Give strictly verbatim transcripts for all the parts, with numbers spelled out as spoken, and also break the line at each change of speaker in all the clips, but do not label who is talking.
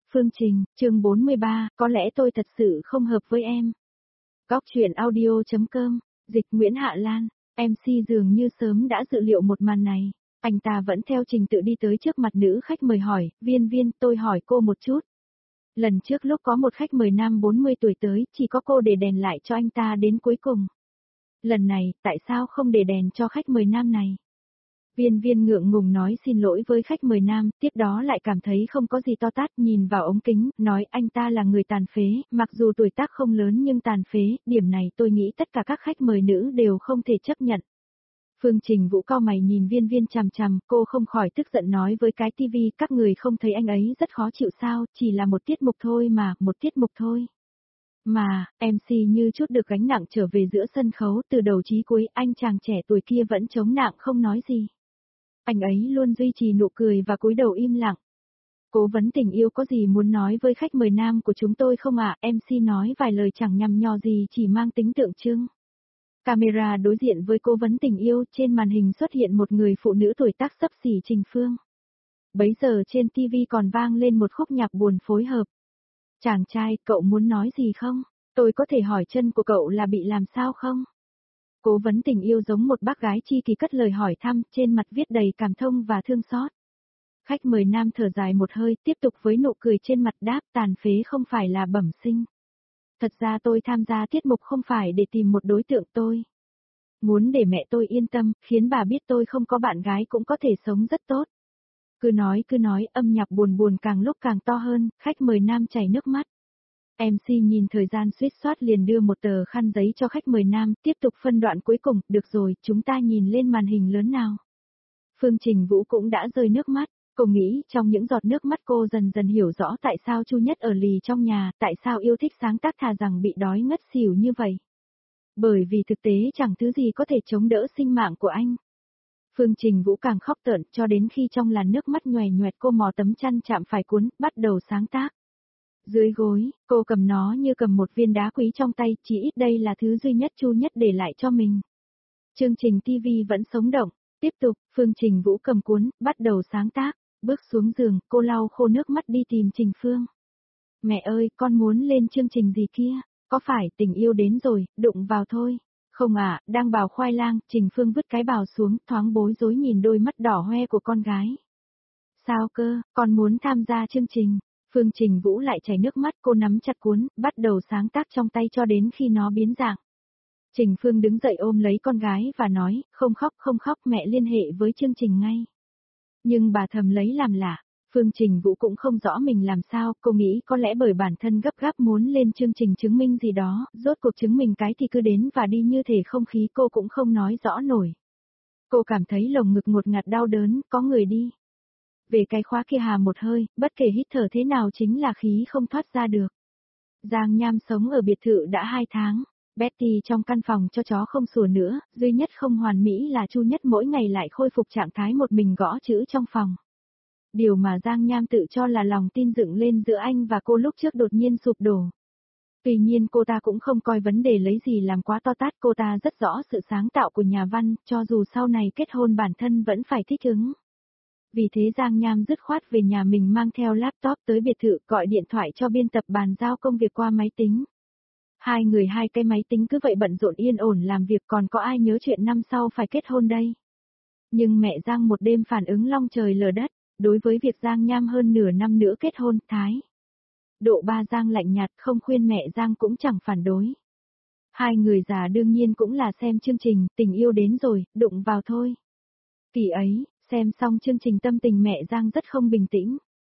Phương Trình, chương bốn mươi ba, có lẽ tôi thật sự không hợp với em. Góc truyện audio.com, dịch Nguyễn Hạ Lan, em xê dường như sớm đã dự liệu một màn này. Anh ta vẫn theo trình tự đi tới trước mặt nữ khách mời hỏi, Viên Viên, tôi hỏi cô một chút. Lần trước lúc có một khách mời nam bốn mươi tuổi tới, chỉ có cô để đèn lại cho anh ta đến cuối cùng. Lần này, tại sao không để đèn cho khách mời nam này? Viên Viên ngượng ngùng nói xin lỗi với khách mời nam, tiếp đó lại cảm thấy không có gì to tát, nhìn vào ống kính, nói anh ta là người tàn phế, mặc dù tuổi tác không lớn nhưng tàn phế, điểm này tôi nghĩ tất cả các khách mời nữ đều không thể chấp nhận. Phương Trình Vũ cau mày nhìn Viên Viên chằm chằm, cô không khỏi tức giận nói với cái tivi, các người không thấy anh ấy rất khó chịu sao, chỉ là một tiết mục thôi mà, một tiết mục thôi. Mà, em xê như chút được gánh nặng trở về giữa sân khấu, từ đầu chí cuối, anh chàng trẻ tuổi kia vẫn chống nặng không nói gì. Anh ấy luôn duy trì nụ cười và cúi đầu im lặng. Cố vấn tình yêu có gì muốn nói với khách mời nam của chúng tôi không ạ? em xê nói vài lời chẳng nhằm nhò gì, chỉ mang tính tượng trưng. Camera đối diện với cố vấn tình yêu, trên màn hình xuất hiện một người phụ nữ tuổi tác xấp xỉ Trình Phương. Bấy giờ trên ti vi còn vang lên một khúc nhạc buồn phối hợp. Chàng trai, cậu muốn nói gì không? Tôi có thể hỏi chân của cậu là bị làm sao không? Cố vấn tình yêu giống một bác gái chi kỳ cất lời hỏi thăm, trên mặt viết đầy cảm thông và thương xót. Khách mời nam thở dài một hơi, tiếp tục với nụ cười trên mặt đáp, tàn phế không phải là bẩm sinh. Thật ra tôi tham gia tiết mục không phải để tìm một đối tượng, tôi muốn để mẹ tôi yên tâm, khiến bà biết tôi không có bạn gái cũng có thể sống rất tốt. Cứ nói cứ nói, âm nhạc buồn buồn càng lúc càng to hơn, khách mời nam chảy nước mắt. em xê nhìn thời gian suýt soát liền đưa một tờ khăn giấy cho khách mời nam, tiếp tục phân đoạn cuối cùng, được rồi, chúng ta nhìn lên màn hình lớn nào. Phương Trình Vũ cũng đã rơi nước mắt, cô nghĩ trong những giọt nước mắt cô dần dần hiểu rõ tại sao Chu Nhất ở lì trong nhà, tại sao yêu thích sáng tác thà rằng bị đói ngất xỉu như vậy. Bởi vì thực tế chẳng thứ gì có thể chống đỡ sinh mạng của anh. Phương Trình Vũ càng khóc tởn cho đến khi trong làn nước mắt nhòe nhoẹt cô mò tấm chăn chạm phải cuốn, bắt đầu sáng tác. Dưới gối, cô cầm nó như cầm một viên đá quý trong tay, chỉ ít đây là thứ duy nhất Chu Nhất để lại cho mình. Chương trình ti vi vẫn sống động, tiếp tục, Phương Trình Vũ cầm cuốn, bắt đầu sáng tác, bước xuống giường, cô lau khô nước mắt đi tìm Trình Phương. Mẹ ơi, con muốn lên chương trình gì kia, có phải tình yêu đến rồi, đụng vào thôi. Không à, đang bào khoai lang, Trình Phương vứt cái bào xuống, thoáng bối rối nhìn đôi mắt đỏ hoe của con gái. Sao cơ, con muốn tham gia chương trình. Phương Trình Vũ lại chảy nước mắt, cô nắm chặt cuốn, bắt đầu sáng tác trong tay cho đến khi nó biến dạng. Trình Phương đứng dậy ôm lấy con gái và nói, không khóc không khóc, mẹ liên hệ với chương trình ngay. Nhưng bà thầm lấy làm lạ, Phương Trình Vũ cũng không rõ mình làm sao, cô nghĩ có lẽ bởi bản thân gấp gáp muốn lên chương trình chứng minh gì đó, rốt cuộc chứng minh cái thì cứ đến và đi như thể không khí cô cũng không nói rõ nổi. Cô cảm thấy lồng ngực ngột ngạt đau đớn, có người đi. Về cái khóa kia hà một hơi, bất kể hít thở thế nào chính là khí không thoát ra được. Giang Nham sống ở biệt thự đã hai tháng, Betty trong căn phòng cho chó không sủa nữa, duy nhất không hoàn mỹ là Chu Nhất mỗi ngày lại khôi phục trạng thái một mình gõ chữ trong phòng. Điều mà Giang Nham tự cho là lòng tin dựng lên giữa anh và cô lúc trước đột nhiên sụp đổ. Tuy nhiên cô ta cũng không coi vấn đề lấy gì làm quá to tát, cô ta rất rõ sự sáng tạo của nhà văn, cho dù sau này kết hôn bản thân vẫn phải thích ứng. Vì thế Giang Nham dứt khoát về nhà mình mang theo laptop tới biệt thự, gọi điện thoại cho biên tập bàn giao công việc qua máy tính. Hai người hai cái máy tính cứ vậy bận rộn yên ổn làm việc, còn có ai nhớ chuyện năm sau phải kết hôn đây. Nhưng mẹ Giang một đêm phản ứng long trời lở đất, đối với việc Giang Nham hơn nửa năm nữa kết hôn, thái độ ba Giang lạnh nhạt, không khuyên mẹ Giang cũng chẳng phản đối. Hai người già đương nhiên cũng là xem chương trình, tình yêu đến rồi, đụng vào thôi. Kỳ ấy, xem xong chương trình tâm tình mẹ Giang rất không bình tĩnh.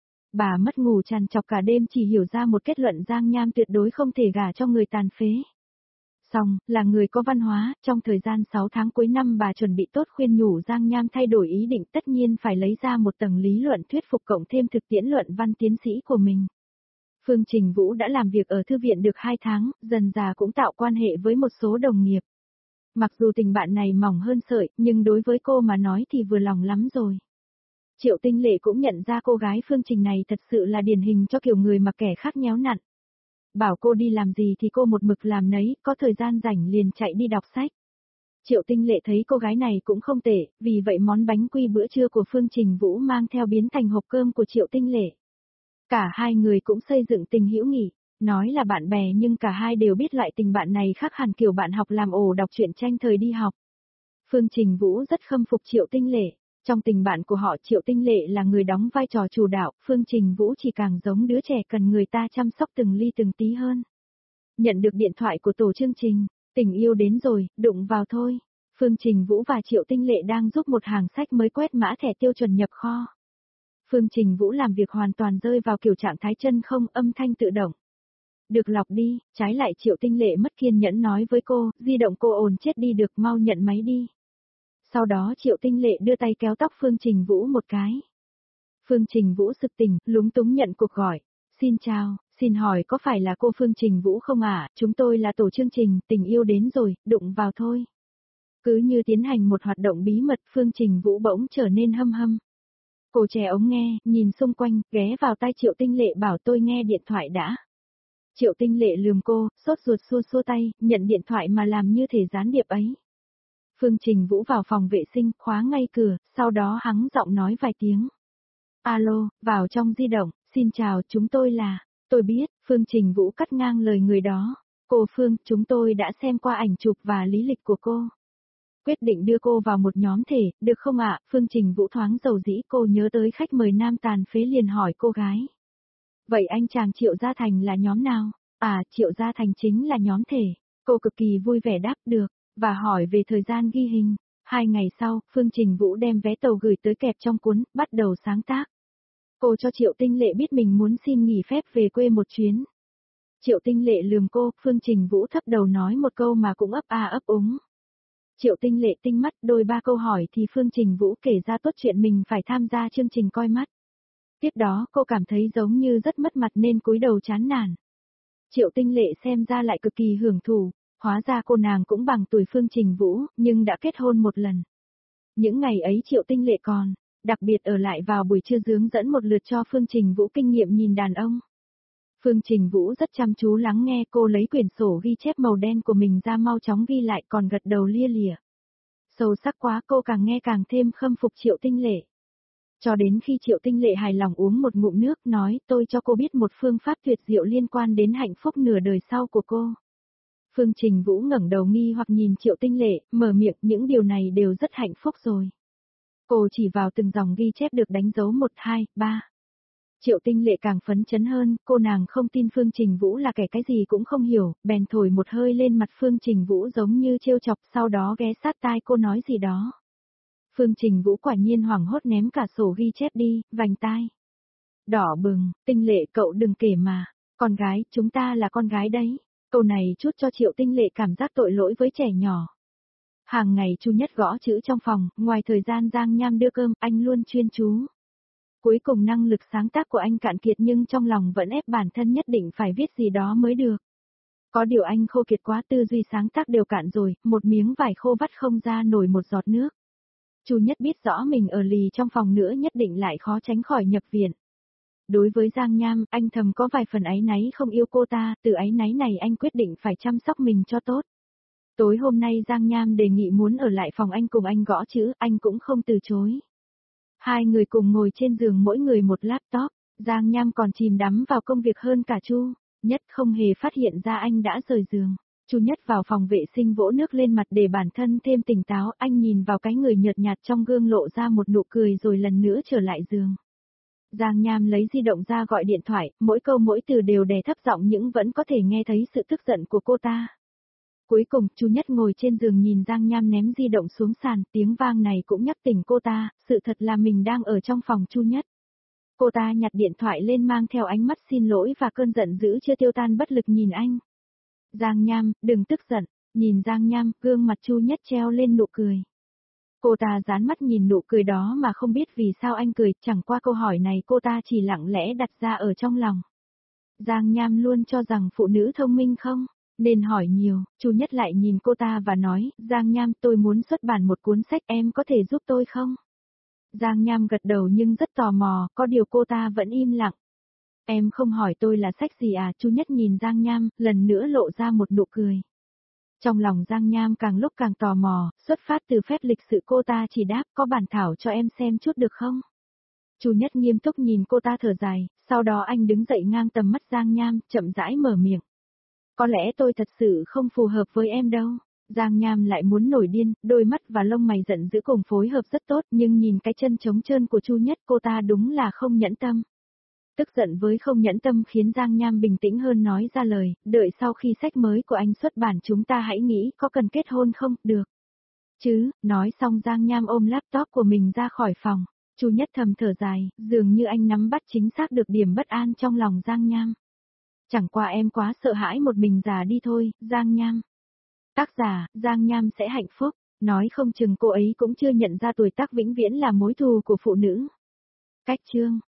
Bà mất ngủ trằn trọc cả đêm chỉ hiểu ra một kết luận, Giang Nham tuyệt đối không thể gả cho người tàn phế. Xong, là người có văn hóa, trong thời gian sáu tháng cuối năm bà chuẩn bị tốt khuyên nhủ Giang Nham thay đổi ý định, tất nhiên phải lấy ra một tầng lý luận thuyết phục cộng thêm thực tiễn luận văn tiến sĩ của mình. Phương Trình Vũ đã làm việc ở thư viện được hai tháng, dần dà cũng tạo quan hệ với một số đồng nghiệp. Mặc dù tình bạn này mỏng hơn sợi, nhưng đối với cô mà nói thì vừa lòng lắm rồi. Triệu Tinh Lệ cũng nhận ra cô gái Phương Trình này thật sự là điển hình cho kiểu người mà kẻ khác nhéo nặn. Bảo cô đi làm gì thì cô một mực làm nấy, có thời gian rảnh liền chạy đi đọc sách. Triệu Tinh Lệ thấy cô gái này cũng không tệ, vì vậy món bánh quy bữa trưa của Phương Trình Vũ mang theo biến thành hộp cơm của Triệu Tinh Lệ. Cả hai người cũng xây dựng tình hữu nghị, nói là bạn bè nhưng cả hai đều biết loại tình bạn này khác hẳn kiểu bạn học làm ổ đọc truyện tranh thời đi học. Phương Trình Vũ rất khâm phục Triệu Tinh Lệ, trong tình bạn của họ Triệu Tinh Lệ là người đóng vai trò chủ đạo, Phương Trình Vũ chỉ càng giống đứa trẻ cần người ta chăm sóc từng ly từng tí hơn. Nhận được điện thoại của tổ chương trình, tình yêu đến rồi, đụng vào thôi. Phương Trình Vũ và Triệu Tinh Lệ đang giúp một hàng sách mới quét mã thẻ tiêu chuẩn nhập kho. Phương Trình Vũ làm việc hoàn toàn rơi vào kiểu trạng thái chân không, âm thanh tự động. Được lọc đi, trái lại Triệu Tinh Lệ mất kiên nhẫn nói với cô, di động cô ồn chết đi được, mau nhận máy đi. Sau đó Triệu Tinh Lệ đưa tay kéo tóc Phương Trình Vũ một cái. Phương Trình Vũ sực tỉnh, lúng túng nhận cuộc gọi. Xin chào, xin hỏi có phải là cô Phương Trình Vũ không ạ? À? Chúng tôi là tổ chương trình, tình yêu đến rồi, đụng vào thôi. Cứ như tiến hành một hoạt động bí mật, Phương Trình Vũ bỗng trở nên hâm hâm. Cô trẻ ống nghe, nhìn xung quanh, ghé vào tai Triệu Tinh Lệ bảo tôi nghe điện thoại đã. Triệu Tinh Lệ lườm cô, sốt ruột xua xua tay, nhận điện thoại mà làm như thể gián điệp ấy. Phương Trình Vũ vào phòng vệ sinh, khóa ngay cửa, sau đó hắng giọng nói vài tiếng. Alo, vào trong di động, xin chào, chúng tôi là, tôi biết, Phương Trình Vũ cắt ngang lời người đó. Cô Phương, chúng tôi đã xem qua ảnh chụp và lý lịch của cô. Quyết định đưa cô vào một nhóm thể, được không ạ? Phương Trình Vũ thoáng dầu dĩ, cô nhớ tới khách mời nam tàn phế liền hỏi cô gái. Vậy anh chàng Triệu Gia Thành là nhóm nào? À, Triệu Gia Thành chính là nhóm thể. Cô cực kỳ vui vẻ đáp được, và hỏi về thời gian ghi hình. Hai ngày sau, Phương Trình Vũ đem vé tàu gửi tới kẹp trong cuốn, bắt đầu sáng tác. Cô cho Triệu Tinh Lệ biết mình muốn xin nghỉ phép về quê một chuyến. Triệu Tinh Lệ lườm cô, Phương Trình Vũ thấp đầu nói một câu mà cũng ấp a ấp úng. Triệu Tinh Lệ tinh mắt, đôi ba câu hỏi thì Phương Trình Vũ kể ra tốt chuyện mình phải tham gia chương trình coi mắt. Tiếp đó cô cảm thấy giống như rất mất mặt nên cúi đầu chán nản. Triệu Tinh Lệ xem ra lại cực kỳ hưởng thụ, hóa ra cô nàng cũng bằng tuổi Phương Trình Vũ, nhưng đã kết hôn một lần. Những ngày ấy Triệu Tinh Lệ còn, đặc biệt ở lại vào buổi trưa hướng dẫn một lượt cho Phương Trình Vũ kinh nghiệm nhìn đàn ông. Phương Trình Vũ rất chăm chú lắng nghe, cô lấy quyển sổ ghi chép màu đen của mình ra mau chóng ghi lại, còn gật đầu lia lịa. Sâu sắc quá, cô càng nghe càng thêm khâm phục Triệu Tinh Lệ. Cho đến khi Triệu Tinh Lệ hài lòng uống một ngụm nước, nói, tôi cho cô biết một phương pháp tuyệt diệu liên quan đến hạnh phúc nửa đời sau của cô. Phương Trình Vũ ngẩng đầu nghi hoặc nhìn Triệu Tinh Lệ, mở miệng, những điều này đều rất hạnh phúc rồi. Cô chỉ vào từng dòng ghi chép được đánh dấu một, hai, ba. Triệu Tinh Lệ càng phấn chấn hơn, cô nàng không tin Phương Trình Vũ là kẻ cái gì cũng không hiểu, bèn thổi một hơi lên mặt Phương Trình Vũ giống như trêu chọc, sau đó ghé sát tai cô nói gì đó. Phương Trình Vũ quả nhiên hoảng hốt ném cả sổ ghi chép đi, vành tai. Đỏ bừng, Tinh Lệ cậu đừng kể mà, con gái, chúng ta là con gái đấy. Câu này chút cho Triệu Tinh Lệ cảm giác tội lỗi với trẻ nhỏ. Hàng ngày Chu Nhất gõ chữ trong phòng, ngoài thời gian Giang Nham đưa cơm, anh luôn chuyên chú. Cuối cùng năng lực sáng tác của anh cạn kiệt nhưng trong lòng vẫn ép bản thân nhất định phải viết gì đó mới được. Có điều anh khô kiệt quá, tư duy sáng tác đều cạn rồi, một miếng vải khô vắt không ra nổi một giọt nước. Chu Nhất biết rõ mình ở lì trong phòng nữa nhất định lại khó tránh khỏi nhập viện. Đối với Giang Nham, anh thầm có vài phần áy náy không yêu cô ta, từ áy náy này anh quyết định phải chăm sóc mình cho tốt. Tối hôm nay Giang Nham đề nghị muốn ở lại phòng anh cùng anh gõ chữ, anh cũng không từ chối. Hai người cùng ngồi trên giường mỗi người một laptop, Giang Nham còn chìm đắm vào công việc hơn cả Chu Nhất, không hề phát hiện ra anh đã rời giường. Chu Nhất vào phòng vệ sinh vỗ nước lên mặt để bản thân thêm tỉnh táo, anh nhìn vào cái người nhợt nhạt trong gương lộ ra một nụ cười rồi lần nữa trở lại giường. Giang Nham lấy di động ra gọi điện thoại, mỗi câu mỗi từ đều đè thấp giọng nhưng vẫn có thể nghe thấy sự tức giận của cô ta. Cuối cùng, Chu Nhất ngồi trên giường nhìn Giang Nham ném di động xuống sàn, tiếng vang này cũng nhắc tỉnh cô ta, sự thật là mình đang ở trong phòng Chu Nhất. Cô ta nhặt điện thoại lên mang theo ánh mắt xin lỗi và cơn giận dữ chưa tiêu tan bất lực nhìn anh. Giang Nham, đừng tức giận, nhìn Giang Nham, gương mặt Chu Nhất treo lên nụ cười. Cô ta dán mắt nhìn nụ cười đó mà không biết vì sao anh cười, chẳng qua câu hỏi này cô ta chỉ lặng lẽ đặt ra ở trong lòng. Giang Nham luôn cho rằng phụ nữ thông minh không nên hỏi nhiều, Chu Nhất lại nhìn cô ta và nói, Giang Nham tôi muốn xuất bản một cuốn sách, em có thể giúp tôi không? Giang Nham gật đầu nhưng rất tò mò, có điều cô ta vẫn im lặng. Em không hỏi tôi là sách gì à? Chu Nhất nhìn Giang Nham, lần nữa lộ ra một nụ cười. Trong lòng Giang Nham càng lúc càng tò mò, xuất phát từ phép lịch sự cô ta chỉ đáp, có bản thảo cho em xem chút được không? Chu Nhất nghiêm túc nhìn cô ta thở dài, sau đó anh đứng dậy ngang tầm mắt Giang Nham, chậm rãi mở miệng. Có lẽ tôi thật sự không phù hợp với em đâu. Giang Nham lại muốn nổi điên, đôi mắt và lông mày giận dữ cùng phối hợp rất tốt, nhưng nhìn cái chân trống trơn của Chu Nhất, cô ta đúng là không nhẫn tâm. Tức giận với không nhẫn tâm khiến Giang Nham bình tĩnh hơn nói ra lời, đợi sau khi sách mới của anh xuất bản chúng ta hãy nghĩ có cần kết hôn không, được. Chứ, nói xong Giang Nham ôm laptop của mình ra khỏi phòng. Chu Nhất thầm thở dài, dường như anh nắm bắt chính xác được điểm bất an trong lòng Giang Nham. Chẳng qua em quá sợ hãi một mình già đi thôi, Giang Nham. Tác giả, Giang Nham sẽ hạnh phúc, nói không chừng cô ấy cũng chưa nhận ra tuổi tác vĩnh viễn là mối thù của phụ nữ. Cách chương